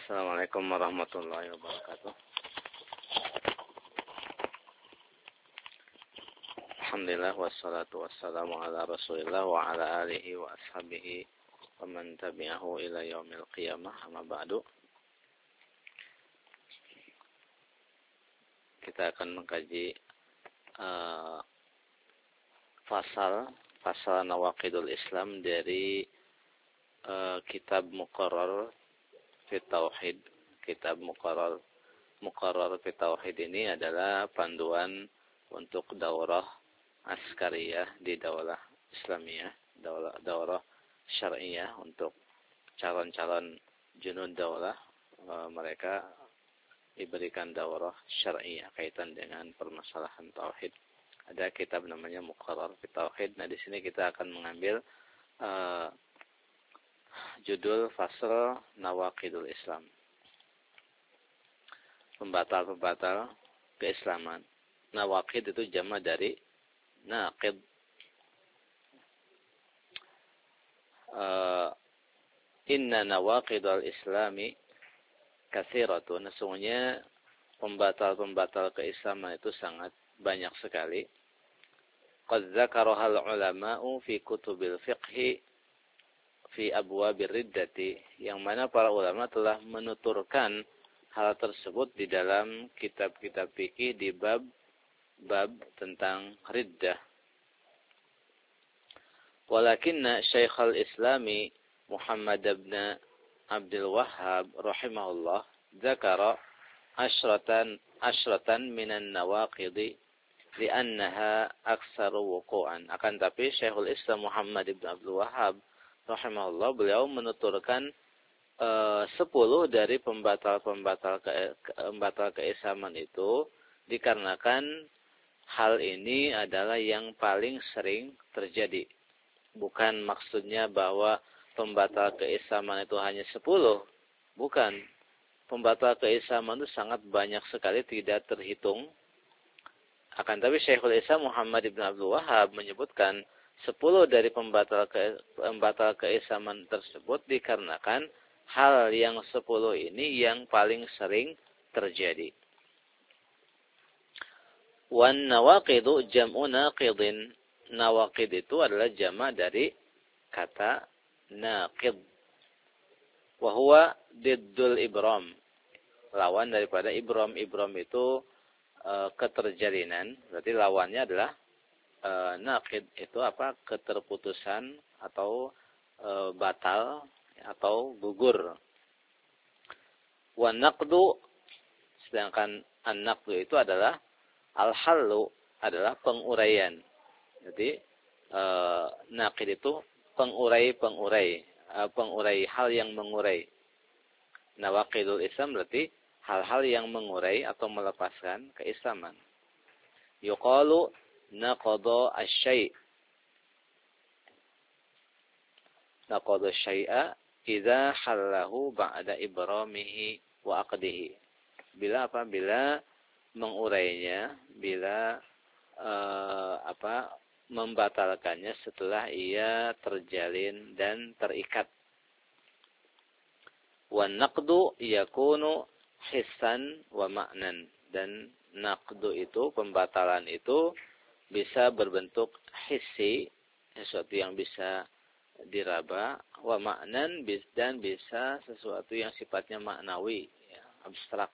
Assalamualaikum warahmatullahi wabarakatuh. Alhamdulillah wassalatu wassalamu ala Rasulillah wa ala alihi wa ashabihi wa man tabi'ahu ila yaumil qiyamah, amma ba'du. Kita akan mengkaji pasal Nawaqidul Islam dari kitab Muqarrar fi Tauhid. Kitab Muqarrar fi Tauhid ini adalah panduan untuk daurah askariyah di daulah Islamiyah, daurah syar'iyah untuk calon-calon junud daulah. Mereka diberikan daurah syar'iyah kaitan dengan permasalahan tauhid. Ada kitab namanya Muqarrar fi Tauhid. Nah, di sini kita akan mengambil judul fasal Nawaqidul Islam. Pembatal-pembatal keislaman. Nawaqid itu jama dari naqid. Inna nawaqidul islami katsiratun. Sesungguhnya pembatal-pembatal keislaman itu sangat banyak sekali. Qad dzakarahal ulama'u fi kutubil fiqhi fi abwabir riddati, yang mana para ulama telah menuturkan hal tersebut di dalam kitab-kitab fikih di bab tentang riddah. Walakinna Syekhul Islami Muhammad ibn Abdul Wahhab rahimahullah dzakara asyratan minan nawaqidi li'annaha aktsaru wuqu'an. Akan tapi Syekhul Islam Muhammad ibn Abdul Wahhab rahimahullah, beliau menuturkan 10 dari pembatal keislaman itu dikarenakan hal ini adalah yang paling sering terjadi. Bukan maksudnya bahwa pembatal keislaman itu hanya 10. Bukan. Pembatal keislaman itu sangat banyak sekali, tidak terhitung. Akan tapi Syekhul Islam Muhammad ibn Abdul Wahhab menyebutkan 10 dari pembatal keislaman tersebut dikarenakan hal yang 10 ini yang paling sering terjadi. Wan nawaqidu jam'u naqidin. Nawaqid itu adalah jama' dari kata naqid. Wa huwa diddul ibram. Lawan daripada ibram. Ibram itu keterjalinan. Berarti lawannya adalah naqid itu apa? Keterputusan atau batal atau gugur. Wa naqdu, sedangkan an-naqdu itu adalah al-hallu, adalah penguraian. Jadi naqid itu pengurai hal yang mengurai. Nawaqidul Islam berarti hal-hal yang mengurai atau melepaskan keislaman. Yuqalu naqada asy-syai'. Naqada asy-syai'a idza hallahu ba'da ibramihi wa aqdihi. Bila mengurainya, bila membatalkannya setelah ia terjalin dan terikat. Wa naqdu yakunu hissan wa ma'nan. Dan naqdu itu, pembatalan itu bisa berbentuk hissi, sesuatu yang bisa diraba, wa ma'nan, dan bisa sesuatu yang sifatnya maknawi, ya, abstrak.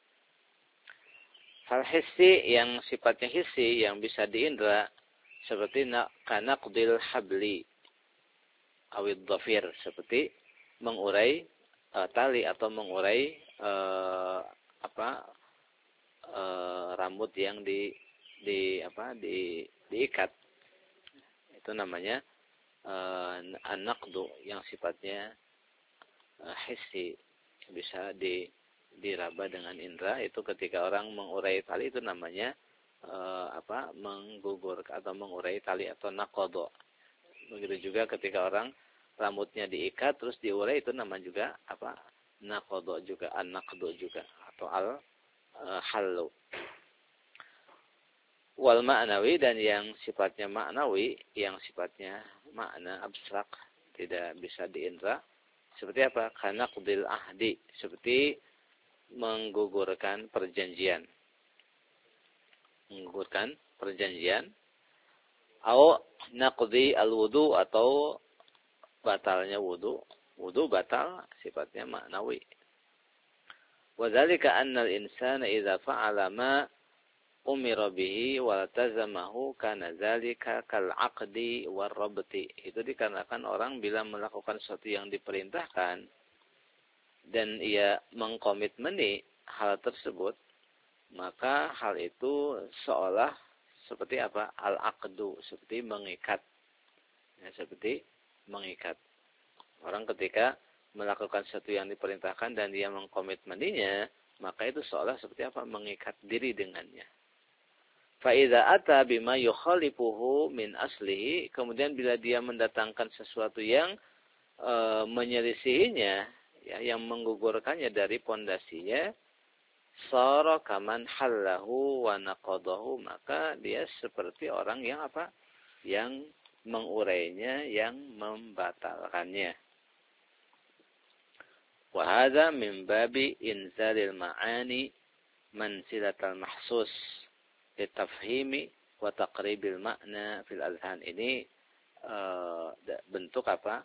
Hal hissi, yang sifatnya hissi, yang bisa diindra, seperti kanaqdil habli awid dhafir, seperti mengurai tali atau mengurai rambut yang diikat. Itu namanya an-naqdu, yang sifatnya hissi, bisa diraba dengan indera. Itu ketika orang mengurai tali, itu namanya menggugur atau mengurai tali atau naqadu. Begitu juga ketika orang rambutnya diikat terus diurai, itu nama juga naqadu juga, an-naqdu juga, atau al-hallu. Wal ma'nawi, dan yang sifatnya maknawi, yang sifatnya makna abstrak, tidak bisa diindra. Seperti apa? Kanaqdil ahdi, seperti menggugurkan perjanjian. Menggugurkan perjanjian. Au naqdi al-wudu, atau batalnya wudu. Wudu batal sifatnya maknawi. Wa dzalika anna al-insana idza fa'ala ma umira bihi wa tazamahu kana dzalika kal 'aqdi war rabti. Itu dikarenakan orang bila melakukan sesuatu yang diperintahkan dan ia mengkomitmeni hal tersebut, maka hal itu seolah seperti apa? Al-aqdu, seperti mengikat. Ya, seperti mengikat. Orang ketika melakukan sesuatu yang diperintahkan dan dia mengkomitmeninya, maka itu seolah seperti apa? Mengikat diri dengannya. Fa idza ata bima yukhalifuhu min aslihi, kemudian bila dia mendatangkan sesuatu yang menyelisihinya, ya, yang menggugurkannya dari pondasinya, sara kaman hallahu wa naqadahu, maka dia seperti orang yang apa? Yang mengurainya, yang membatalkannya. Wa hadza min babi inzalil ma'ani mansilatal mahsus litafhimi wa taqribil makna fil azhan. Ini bentuk apa?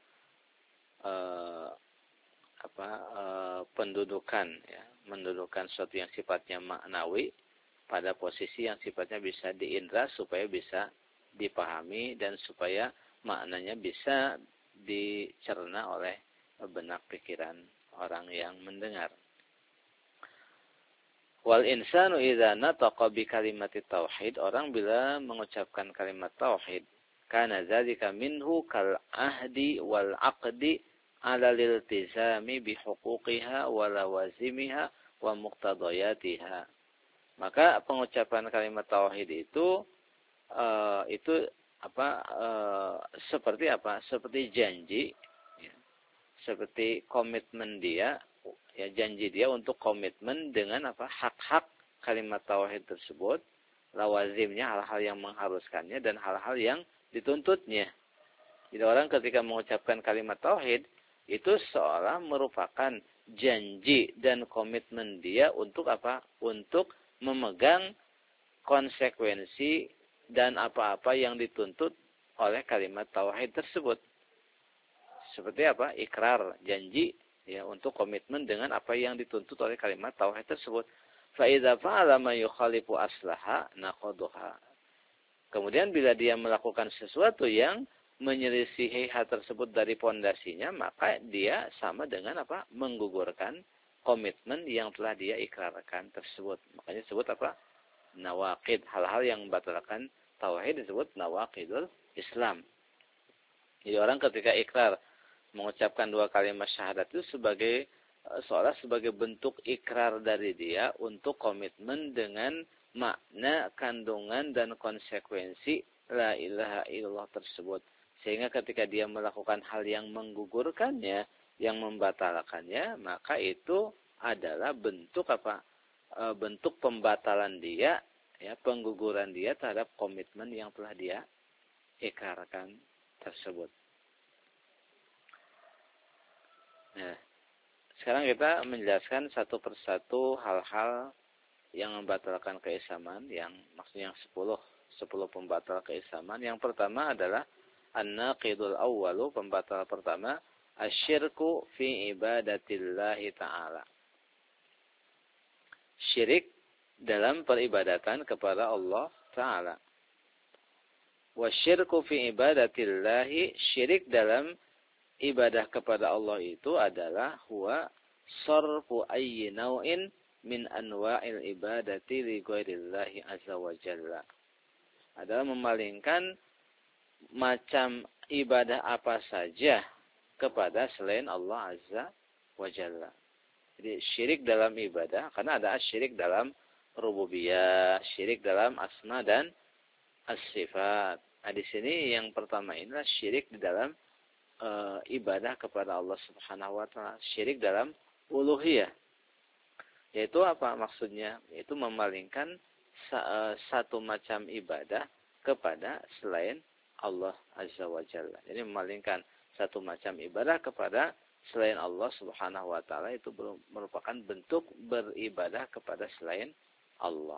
Pendudukan, ya, mendudukan sesuatu yang sifatnya maknawi pada posisi yang sifatnya bisa diindra supaya bisa dipahami dan supaya maknanya bisa dicerna oleh benak pikiran orang yang mendengar. Wal insanu idza nataqa bi kalimati tauhid, orang bila mengucapkan kalimat tauhid, kana dzalika minhu kal ahdi wal aqdi ala liltizami bi huquqiha wa lawazimiha wa muqtadayatiha. Maka pengucapan kalimat tauhid itu seperti apa? Seperti janji, ya, seperti komitmen dia, ya, janji dia untuk komitmen dengan apa? Hak-hak kalimat tauhid tersebut, lawazimnya, hal-hal yang mengharuskannya dan hal-hal yang dituntutnya. Jadi orang ketika mengucapkan kalimat tauhid itu seolah merupakan janji dan komitmen dia untuk apa? Untuk memegang konsekuensi dan apa-apa yang dituntut oleh kalimat tauhid tersebut. Seperti apa? Ikrar, janji, ya, untuk komitmen dengan apa yang dituntut oleh kalimat tauhid tersebut. Fa idza fa'ala ma yukhalifu aslaha naqadaha. Kemudian bila dia melakukan sesuatu yang menyelisihi hal tersebut dari pondasinya, maka dia sama dengan apa? Menggugurkan komitmen yang telah dia ikrarkan tersebut. Makanya disebut apa? Nawaqid. Hal-hal yang membatalkan tauhid disebut nawaqidul Islam. Jadi orang ketika ikrar mengucapkan dua kalimat syahadat itu seolah sebagai bentuk ikrar dari dia untuk komitmen dengan makna, kandungan dan konsekuensi la ilaha illallah tersebut. Sehingga ketika dia melakukan hal yang menggugurkannya, yang membatalkannya, maka itu adalah bentuk apa? Bentuk pembatalan dia, ya, pengguguran dia terhadap komitmen yang telah dia ikrarkan tersebut. Nah, sekarang kita menjelaskan satu persatu hal-hal yang membatalkan keislaman, yang maksudnya 10 pembatal keislaman. Yang pertama adalah an-naqidul awwalu, pembatal pertama, asyirku fi ibadatillahi ta'ala. Syirik dalam peribadatan kepada Allah Ta'ala. Wasyirku fi ibadatillahi, syirik dalam ibadah kepada Allah itu adalah huwa sarfu ayyi naw'in min anwa'il ibadati li ghairillahi azza wa jalla. Adalah memalingkan macam ibadah apa saja kepada selain Allah azza wa jalla. Jadi syirik dalam ibadah, karena ada syirik dalam rububiyah, syirik dalam asma dan as-sifat. Nah, di sini yang pertama inilah syirik di dalam ibadah kepada Allah Subhanahu wa taala, syirik dalam uluhiyah. Yaitu apa maksudnya? Yaitu memalingkan satu macam ibadah kepada selain Allah Azza wa Jalla. Jadi memalingkan satu macam ibadah kepada selain Allah Subhanahu wa taala itu merupakan bentuk beribadah kepada selain Allah.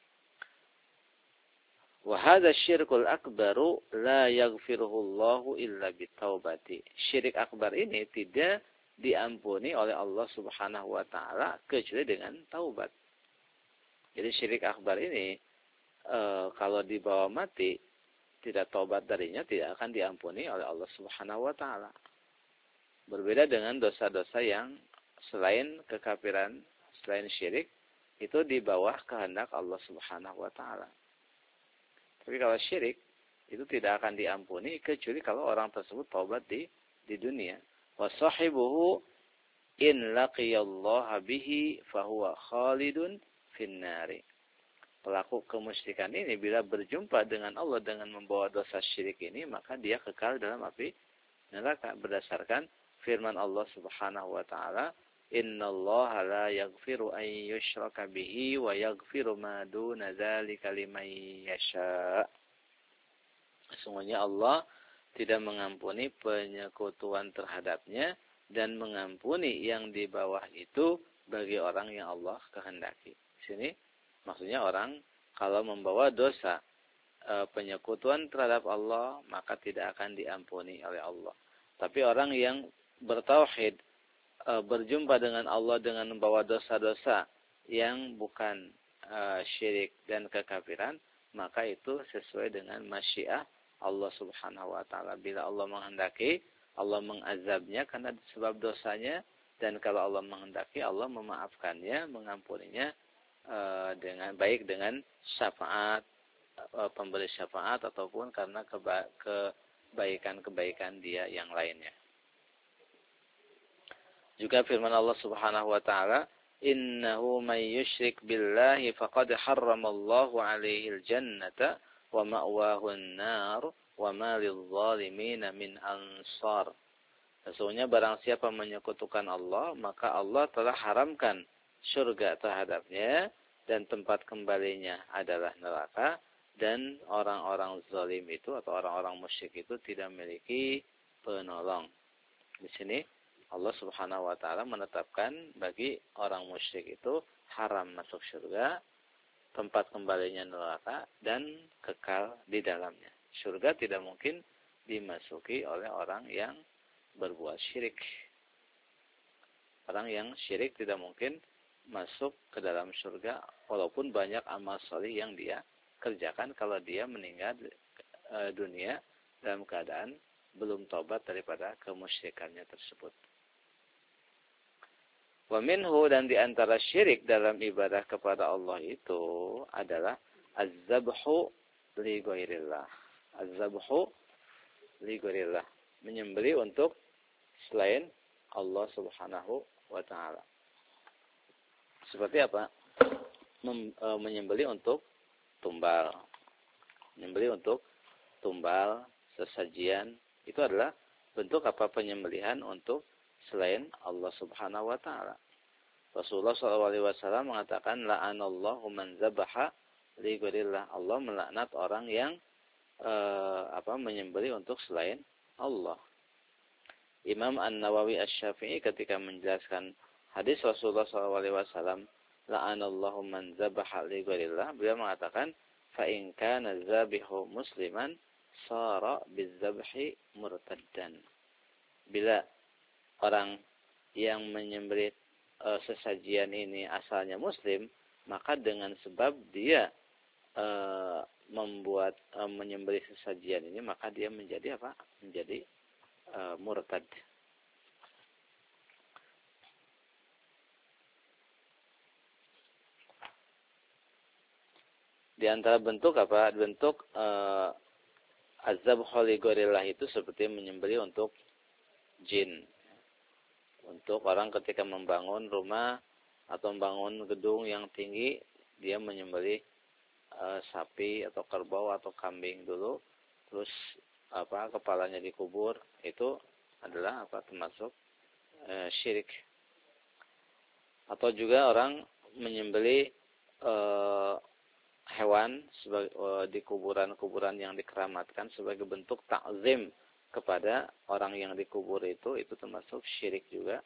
Wa hadza syirkul akbaru la yaghfiruhu Allahu illa bitaubati. Syirik akbar ini tidak diampuni oleh Allah Subhanahu wa taala kecuali dengan taubat. Jadi syirik akbar ini kalau dibawa mati tidak taubat darinya tidak akan diampuni oleh Allah Subhanahu wa taala. Berbeda dengan dosa-dosa yang selain kekafiran, selain syirik itu di bawah kehendak Allah Subhanahu wa taala. Tapi kalau syirik itu tidak akan diampuni kecuali kalau orang tersebut taubat di dunia. Wa sahibuhu in laqiyallaha bihi fahuwa khalidun finnari. Pelaku kemusyrikan ini bila berjumpa dengan Allah dengan membawa dosa syirik ini, maka dia kekal dalam api neraka berdasarkan firman Allah Subhanahu wa taala, "Innallaha la yaghfiru an yushraka bihi wa yaghfiru ma duna dzalika liman yasha." Sesungguhnya Allah tidak mengampuni penyekutuan terhadapnya dan mengampuni yang di bawah itu bagi orang yang Allah kehendaki. Di sini maksudnya orang kalau membawa dosa penyekutuan terhadap Allah maka tidak akan diampuni oleh Allah. Tapi orang yang bertauhid berjumpa dengan Allah dengan membawa dosa-dosa yang bukan syirik dan kekafiran, maka itu sesuai dengan masyiah Allah Subhanahu wa taala. Bila Allah menghendaki, Allah mengazabnya karena sebab dosanya, dan kalau Allah menghendaki, Allah memaafkannya, mengampuninya dengan baik dengan syafaat pemberi syafaat ataupun karena kebaikan-kebaikan dia yang lainnya. Juga firman Allah Subhanahu wa taala, "Innahu may yusyrik billahi faqad harramallahu 'alaihi al-jannata wa ma'wahu an-nar wa ma lidh-dhalimin min ansar." Sesungguhnya barang siapa menyekutukan Allah, maka Allah telah haramkan surga terhadapnya dan tempat kembalinya adalah neraka, dan orang-orang zalim itu atau orang-orang musyrik itu tidak memiliki penolong. Di sini Allah Subhanahu wa taala menetapkan bagi orang musyrik itu haram masuk surga, tempat kembalinya neraka, dan kekal di dalamnya. Surga tidak mungkin dimasuki oleh orang yang berbuat syirik. Orang yang syirik tidak mungkin masuk ke dalam surga walaupun banyak amal salih yang dia kerjakan kalau dia meninggal dunia dalam keadaan belum taubat daripada kemusyrikannya tersebut. Wa minhu, dan di antara syirik dalam ibadah kepada Allah itu adalah az-zabhu li ghairillah. Az-zabhu li ghairillah, menyembelih untuk selain Allah Subhanahu wa taala. Seperti apa? Menyembelih untuk tumbal. Menyembelih untuk tumbal, sesajian, itu adalah bentuk apa? Penyembelihan untuk selain Allah Subhanahu wa taala. Rasulullah SAW mengatakan, la'anallahu man zabaha li ghairillah. Allah melaknat orang yang menyembelih untuk selain Allah. Imam An-Nawawi Asy-Syafi'i ketika menjelaskan hadis Rasulullah SAW, la'anallahu man zabaha li ghairillah, beliau mengatakan, fa in kana zabihu musliman sara bizabhi murtaddan. Bila orang yang menyembelih sesajian ini asalnya muslim, maka dengan sebab dia menyembelih sesajian ini, maka dia menjadi apa? Menjadi murtad. Di antara bentuk apa? Bentuk azab li ghairillah itu seperti menyembelih untuk jin. Untuk orang ketika membangun rumah atau membangun gedung yang tinggi, dia menyembelih sapi atau kerbau atau kambing dulu, terus kepalanya dikubur, itu adalah termasuk syirik. Atau juga orang menyembelih hewan di kuburan-kuburan yang dikeramatkan sebagai bentuk takzim kepada orang yang dikubur itu termasuk syirik juga.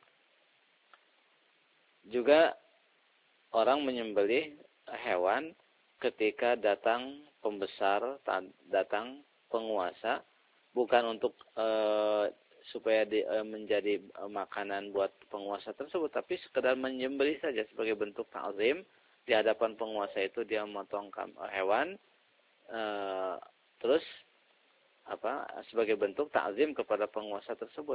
Juga orang menyembelih hewan ketika datang pembesar, datang penguasa, bukan untuk supaya menjadi makanan buat penguasa tersebut, tapi sekedar menyembelih saja sebagai bentuk ta'zim. Di hadapan penguasa itu dia memotong hewan, terus sebagai bentuk ta'zim kepada penguasa tersebut.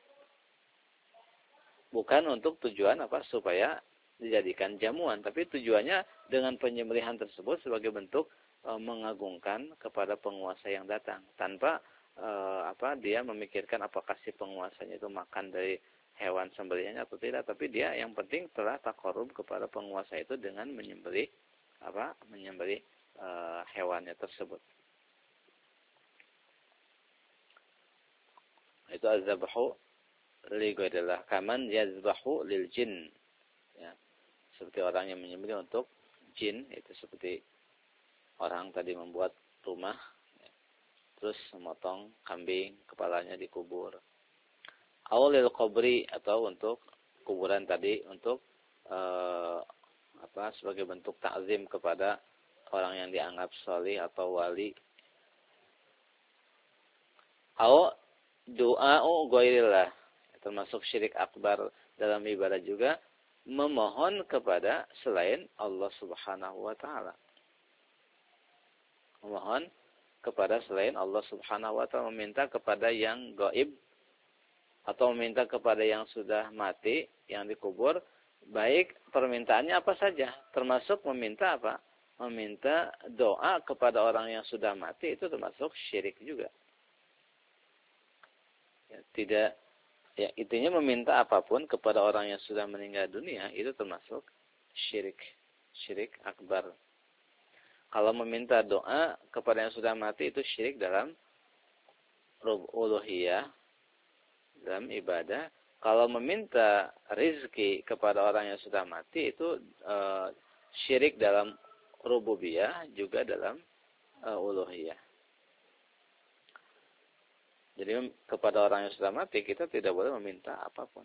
Bukan untuk tujuan supaya dijadikan jamuan, tapi tujuannya dengan penyembelihan tersebut sebagai bentuk mengagungkan kepada penguasa yang datang, tanpa dia memikirkan apakah si penguasanya itu makan dari hewan sembelihannya atau tidak, tapi dia yang penting telah taqarrub kepada penguasa itu dengan menyembelih hewannya tersebut. Itu az-zabhu li ghairillah, kaman yazbahu lil jin. Ya. Seperti orang yang menyembelih untuk jin, itu seperti orang tadi membuat rumah, ya, terus memotong kambing, kepalanya dikubur. Awlil qabri, atau untuk kuburan tadi untuk sebagai bentuk ta'zim kepada orang yang dianggap salih atau wali. Aw du'a'u ghairillah, termasuk syirik akbar dalam ibadah juga, memohon kepada selain Allah Subhanahu wa taala. Memohon kepada selain Allah Subhanahu wa taala, meminta kepada yang gaib atau meminta kepada yang sudah mati, yang dikubur, baik permintaannya apa saja, termasuk meminta meminta doa kepada orang yang sudah mati, itu termasuk syirik juga. Ya, intinya meminta apapun kepada orang yang sudah meninggal dunia itu termasuk syirik akbar. Kalau meminta doa kepada yang sudah mati itu syirik dalam uluhiyah, dalam ibadah. Kalau meminta rizki kepada orang yang sudah mati itu syirik dalam rububiyah, juga dalam uluhiyah. Jadi kepada orang yang sudah mati kita tidak boleh meminta apapun.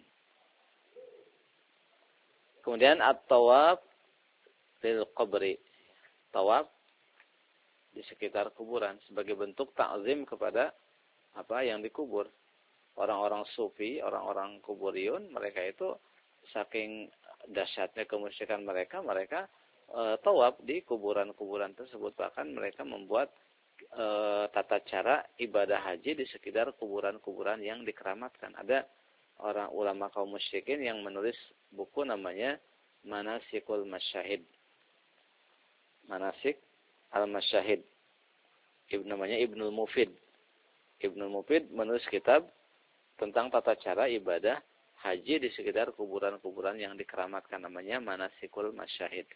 Kemudian at-tawaf lil qabri, tawaf di sekitar kuburan sebagai bentuk ta'zim kepada yang dikubur. Orang-orang sufi, orang-orang kuburiyun, mereka itu saking dahsyatnya kemusyrikan mereka tawaf di kuburan-kuburan tersebut. Bahkan mereka membuat tata cara ibadah haji di sekitar kuburan-kuburan yang dikeramatkan. Ada orang ulama kaum musyrikin yang menulis buku namanya Manasikul Masyahid. Manasik al-Masyahid. Namanya Ibnul Mufid. Ibnul Mufid menulis kitab tentang tata cara ibadah haji di sekitar kuburan-kuburan yang dikeramatkan, namanya Manasikul Masyahid.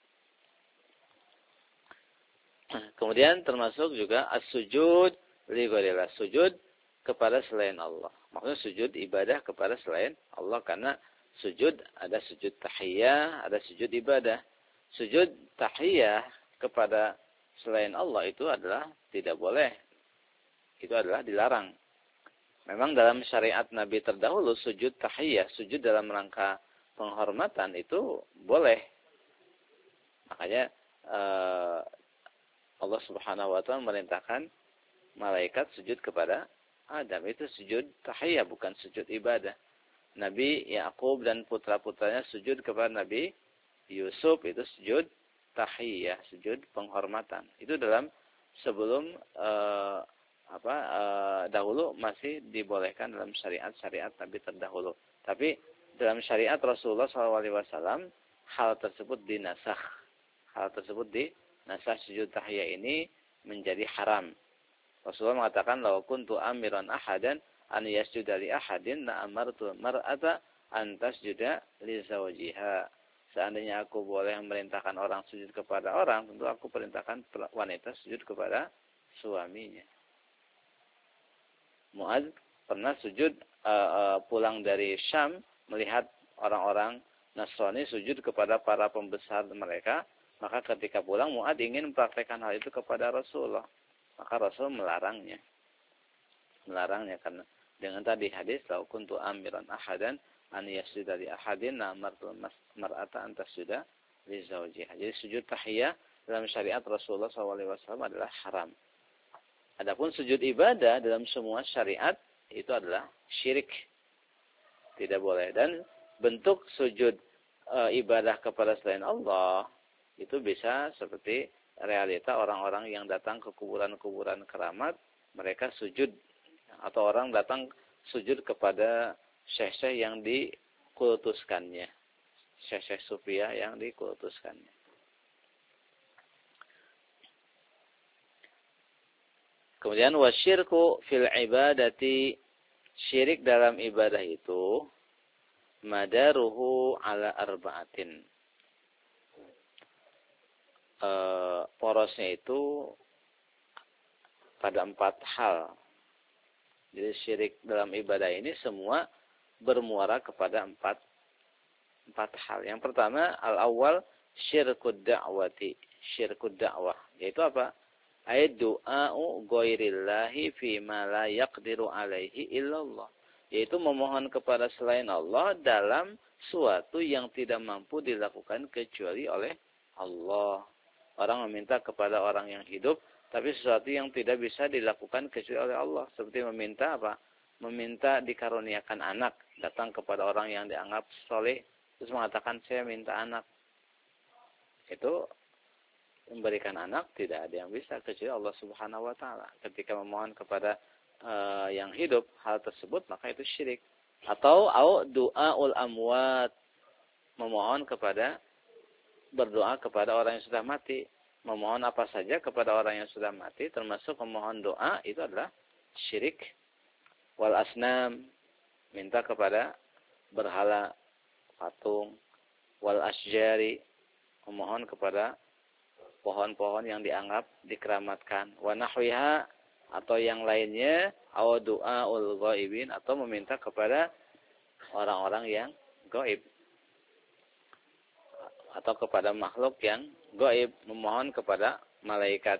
Kemudian termasuk juga as-sujud li ghairillah, sujud kepada selain Allah. Maksudnya sujud ibadah kepada selain Allah, karena sujud ada sujud tahiyyah, ada sujud ibadah. Sujud tahiyyah kepada selain Allah itu adalah tidak boleh. Itu adalah dilarang. Memang dalam syariat Nabi terdahulu sujud tahiyyah, sujud dalam rangka penghormatan itu boleh. Makanya Allah Subhanahu wa taala memerintahkan malaikat sujud kepada Adam. Itu sujud tahiyyah, bukan sujud ibadah. Nabi Yakub dan putra-putranya sujud kepada Nabi Yusuf, itu sujud tahiyyah, sujud penghormatan. Itu dalam sebelum dahulu masih dibolehkan dalam syariat Nabi terdahulu. Tapi dalam syariat Rasulullah SAW hal tersebut dinasakh. Hal tersebut dinasakh, sujud tahiyyah ini menjadi haram. Rasulullah mengatakan, "Law kuntu amiran ahadan an yasjuda li ahadin la amartu mar'ata an tasjuda li zawjiha." Seandainya aku boleh memerintahkan orang sujud kepada orang, tentu aku perintahkan wanita sujud kepada suaminya. Mu'adz pernah sujud pulang dari Syam melihat orang-orang Nasrani sujud kepada para pembesar mereka, maka ketika pulang Mu'adz ingin mempraktekkan hal itu kepada Rasulullah, maka Rasul melarangnya. melarangnya karena dengan tadi hadis lau kuntu amiran ahadan an yasjuda li ahadin amartul mar'ata an tasjuda li zawjiha. Jadi sujud tahiyah dalam syariat Rasulullah SAW adalah haram. Adapun sujud ibadah dalam semua syariat itu adalah syirik. Tidak boleh. Dan bentuk sujud ibadah kepada selain Allah itu bisa seperti realita orang-orang yang datang ke kuburan-kuburan keramat, mereka sujud, atau orang datang sujud kepada syekh-syekh yang dikultuskannya, syekh-syekh sufiyah yang dikultuskannya. Kemudian wasyirku fil ibadati, syirik dalam ibadah itu madaruhu ala arba'atin. Porosnya itu pada 4 hal. Jadi syirik dalam ibadah ini semua bermuara kepada 4 hal. Yang pertama, al-awwal syirkud da'wati, syirkud da'wah. Yaitu apa? Ay du'a'u ghairillahi fima la yaqdiru alaihi illallah. Yaitu memohon kepada selain Allah dalam suatu yang tidak mampu dilakukan kecuali oleh Allah. Orang meminta kepada orang yang hidup, tapi sesuatu yang tidak bisa dilakukan kecuali oleh Allah. Seperti meminta apa? Meminta dikaruniakan anak. Datang kepada orang yang dianggap soleh, terus mengatakan saya minta anak. Itu memberikan anak tidak ada yang bisa kecuali Allah Subhanahu wa taala. Ketika memohon kepada yang hidup hal tersebut, maka itu syirik. Atau du'aul amwat, memohon kepada, berdoa kepada orang yang sudah mati. Memohon apa saja kepada orang yang sudah mati, termasuk memohon doa, itu adalah syirik. Wal asnam, minta kepada berhala, patung. Wal asjari, memohon kepada pohon-pohon yang dianggap dikeramatkan. Wa nahwiha, atau yang lainnya. Aw du'aul ghaibin, atau meminta kepada orang-orang yang gaib. Atau kepada makhluk yang gaib, memohon kepada malaikat.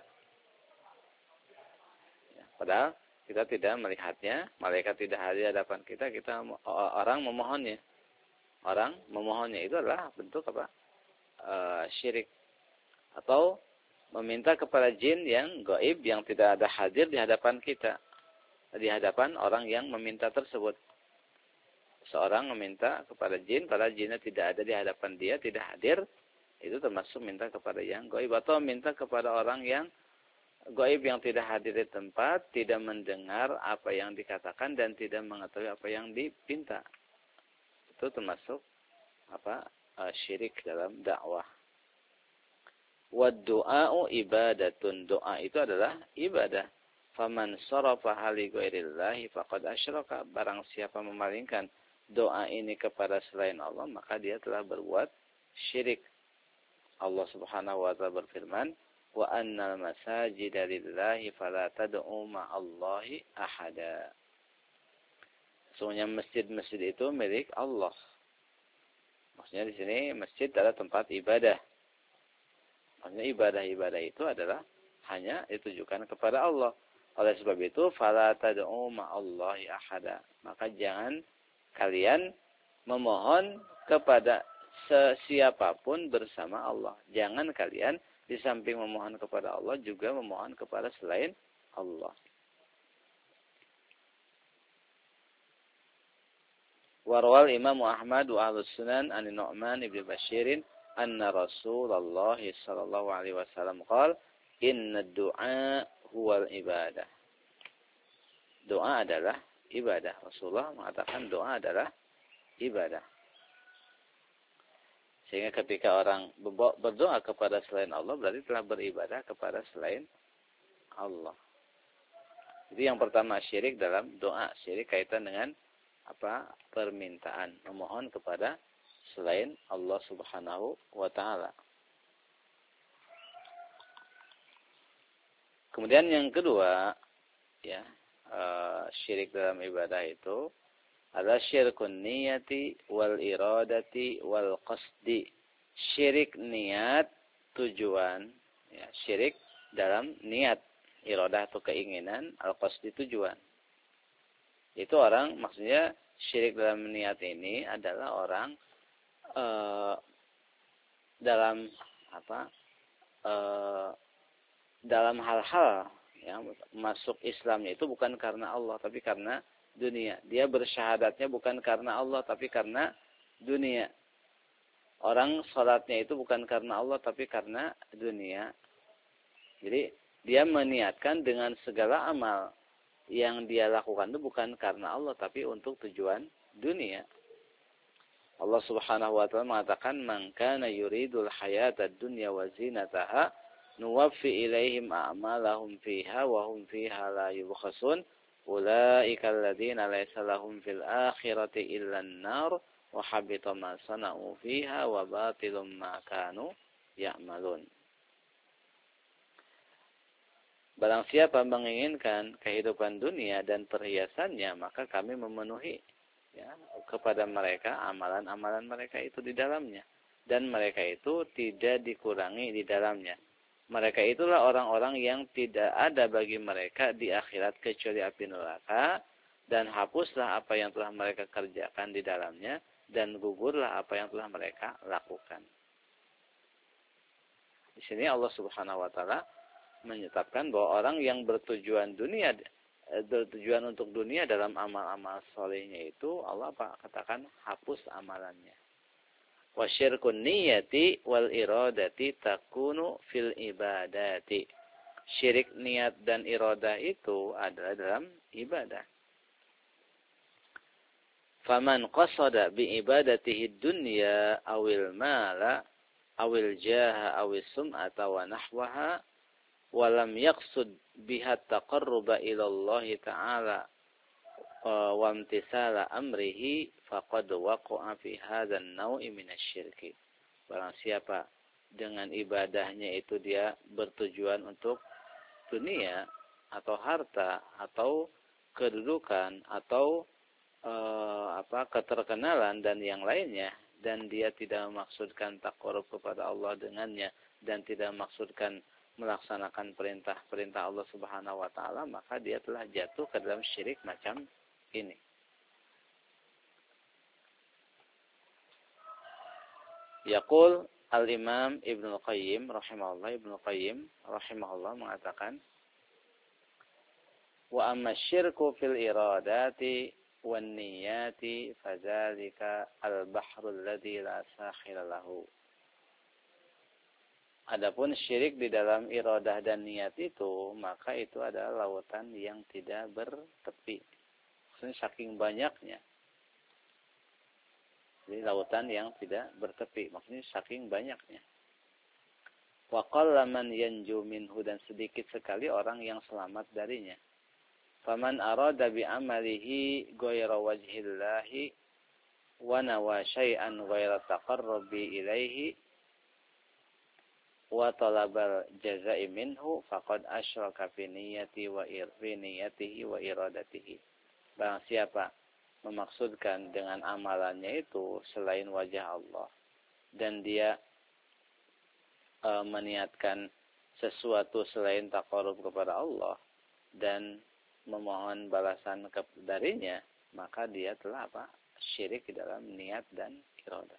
Padahal kita tidak melihatnya, malaikat tidak hadir di hadapan kita, orang memohonnya. Orang memohonnya itu adalah bentuk apa? Syirik. Atau meminta kepada jin yang gaib, yang tidak ada hadir di hadapan kita, di hadapan orang yang meminta tersebut. Seorang meminta kepada jin, padahal jinnya tidak ada di hadapan dia, tidak hadir, itu termasuk minta kepada yang gaib. Atau minta kepada orang yang gaib yang tidak hadir di tempat, tidak mendengar apa yang dikatakan dan tidak mengetahui apa yang dipinta. Itu termasuk syirik dalam dakwah. Wad du'a'u ibadatun, doa itu adalah ibadah. Faman sarafa li ghairillahi faqad asyraka, barang siapa memalingkan doa ini kepada selain Allah, maka dia telah berbuat syirik. Allah Subhanahu wa taala berfirman, wa annal masajida lillahi fala tad'u ma'allahi ahada. Sesungguhnya masjid-masjid itu milik Allah. Maksudnya di sini masjid adalah tempat ibadah. Maksudnya ibadah-ibadah itu adalah hanya ditujukan kepada Allah. Oleh sebab itu, fala tad'u ma'allahi ahada. Maka jangan kalian memohon kepada siapapun bersama Allah. Jangan kalian di samping memohon kepada Allah juga memohon kepada selain Allah. Warwal Imam Ahmad wa Ahlus Sunan an Nu'man ibn Bashirin anna Rasulullah sallallahu alaihi wasallam qala inna ad-du'a huwal ibadah. Doa adalah ibadah. Rasulullah mengatakan doa adalah ibadah. Sehingga ketika orang berdoa kepada selain Allah, berarti telah beribadah kepada selain Allah. Jadi yang pertama syirik dalam doa. Syirik kaitan dengan permintaan. Memohon kepada selain Allah Subhanahu wa ta'ala. Kemudian yang kedua, syirik dalam ibadah itu adalah syirkun niyati wal iradati wal qasdi. Syirik niat, tujuan. Syirik dalam niat. Iradah atau keinginan, al qasdi tujuan. Itu orang, maksudnya syirik dalam niat ini adalah orang dalam apa? Dalam hal-hal yang masuk Islamnya itu bukan karena Allah tapi karena dunia. Dia bersyahadatnya bukan karena Allah tapi karena dunia. Orang salatnya itu bukan karena Allah tapi karena dunia. Jadi dia meniatkan dengan segala amal yang dia lakukan itu bukan karena Allah tapi untuk tujuan dunia. Allah Subhanahu wa taala mengatakan, "Man kana yuridul hayatad dunya wa zinataha nuwaffi ilaihim a'malahum fiha wa hum fiha la yubkhasun. Ulaika alladziina laysa lahum fil akhirati illa an-nar wa habita ma sana'u fiha wa batilum ma kanu ya'malun." Barang siapa menginginkan kehidupan dunia dan perhiasannya, maka kami memenuhi ya, kepada mereka amalan-amalan mereka itu di dalamnya. Dan mereka itu tidak dikurangi di dalamnya. Mereka itulah orang-orang yang tidak ada bagi mereka di akhirat kecuali api neraka. Dan hapuslah apa yang telah mereka kerjakan di dalamnya. Dan gugurlah apa yang telah mereka lakukan. Di sini Allah Subhanahu wa taala menyatakan bahwa orang yang bertujuan untuk dunia dalam amal-amal solehnya itu Allah katakan hapus amalannya. Wa syirkun niyati wal iradati takunu fil ibadati. Syirik niat dan iradah itu adalah dalam ibadah. Faman qasada bi ibadatihi dunya awil mala awil jaha awis sum'ata wa nahwaha walam yaqsud biha taqarruba ila Allah ta'ala wa imtisala amrihi faqad waqa'a fi hadzal naw'i minasyirki. Barang siapa dengan ibadahnya itu dia bertujuan untuk dunia atau harta atau kedudukan atau keterkenalan dan yang lainnya, dan dia tidak memaksudkan taqarrub kepada Allah dengannya dan tidak memaksudkan melaksanakan perintah-perintah Allah Subhanahu wa taala, maka dia telah jatuh ke dalam syirik macam ini. Yaqul Al-Imam Ibnu Qayyim rahimahullah mengatakan, wa amma syirku fil iradati wan niyati fadzalika al-bahru alladzi la sakhila lahu. Adapun syirik di dalam iradah dan niat itu, maka itu adalah lautan yang tidak bertepi. Maksudnya saking banyaknya. Jadi lautan yang tidak bertepi, maksudnya saking banyaknya. Wa qalla man yanju minhu, dan sedikit sekali orang yang selamat darinya. Faman arada bi amalihi ghayra wajhillahi wa nawa syai'an ghayra taqarrubi ilaihi wa talabal jazaa'i minhu faqad asyraka fi niyyatihi wa iradatihi. Barang siapa memaksudkan dengan amalannya itu selain wajah Allah dan dia meniatkan sesuatu selain taqarrub kepada Allah dan memohon balasan darinya, maka dia telah syirik di dalam niat dan iradah.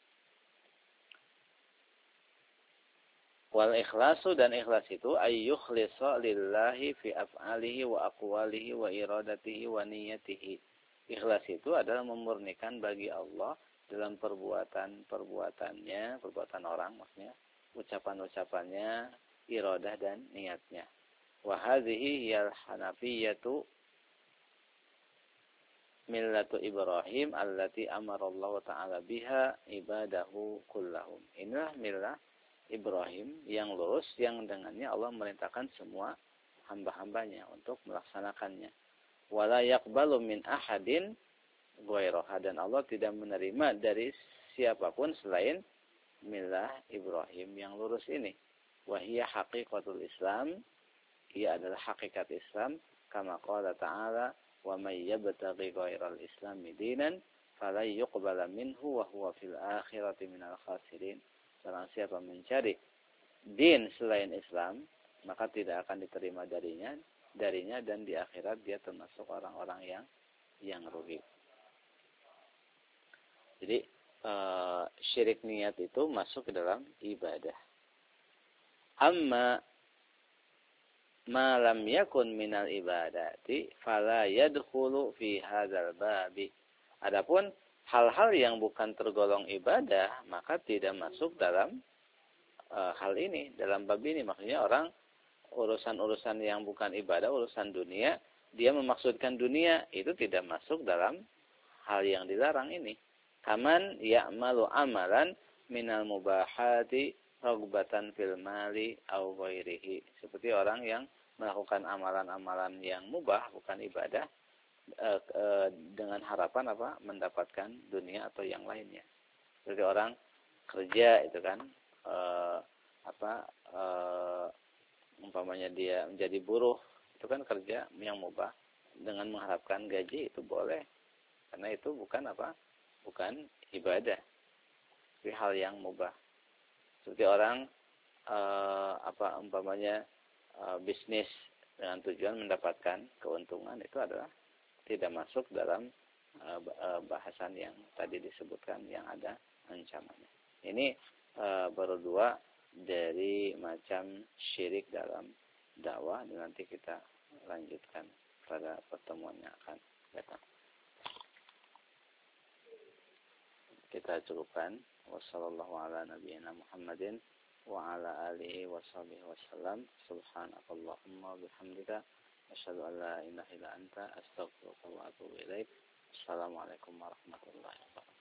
Wal ikhlasu, dan ikhlas itu ayyukhlisa lillahi fi af'alihi wa aqwalihi wa iradatihi wa niyatihi. Ikhlas itu adalah memurnikan bagi Allah dalam perbuatannya, perbuatan orang maksudnya, ucapan-ucapannya, iradah dan niatnya. Wa hadhihi hiyal hanafiyyatu millatu Ibrahim allati amara Allah taala biha ibadahu kullahum. Inilah millah Ibrahim yang lurus, yang dengannya Allah merintahkan semua hamba-hambanya untuk melaksanakannya. Wala yaqbalu min ahadin ghairaha, dan Allah tidak menerima dari siapapun selain millah Ibrahim yang lurus ini. Wa hiya haqiqatul Islam, ia adalah hakikat Islam, kama qala ta'ala wa may yabtaghi ghairal islami dinan fala yuqbala minhu wa huwa fil akhirati minal khasirin. Barang siapa mencari din selain Islam, maka tidak akan diterima darinya dan di akhirat dia termasuk orang-orang yang yang rugi. Jadi syirik niat itu masuk ke dalam ibadah. Amma ma lam yakun minal ibadati fala yadkhulu fi hadzal babi. Adapun hal-hal yang bukan tergolong ibadah maka tidak masuk dalam hal ini, dalam bab ini. Maksudnya orang urusan-urusan yang bukan ibadah, urusan dunia, dia memaksudkan dunia, itu tidak masuk dalam hal yang dilarang ini. Kaman ya'malu amalan minal mubahati ragbatan fil mali au ghairihi. Seperti orang yang melakukan amalan-amalan yang mubah, bukan ibadah, dengan harapan apa? Mendapatkan dunia atau yang lainnya. Seperti orang kerja itu kan, umpamanya dia menjadi buruh, itu kan kerja yang mubah dengan mengharapkan gaji, itu boleh. Karena itu bukan apa? Bukan ibadah. Itu hal yang mubah. Seperti orang umpamanya bisnis dengan tujuan mendapatkan keuntungan, itu adalah tidak masuk dalam bahasan yang tadi disebutkan yang ada ancamannya. Ini baru dua dari macam syirik dalam dakwah, dan nanti kita lanjutkan pada pertemuan yang akan datang. Kita cukupkan. Wassallallahu ala nabiyyina Muhammadin wa ala alihi washabihi wasallam. Subhanakallahumma bihamdika asyhadu an la ilaha illa anta astaghfiruka wa atubu ilaik. Assalamualaikum warahmatullahi wabarakatuh.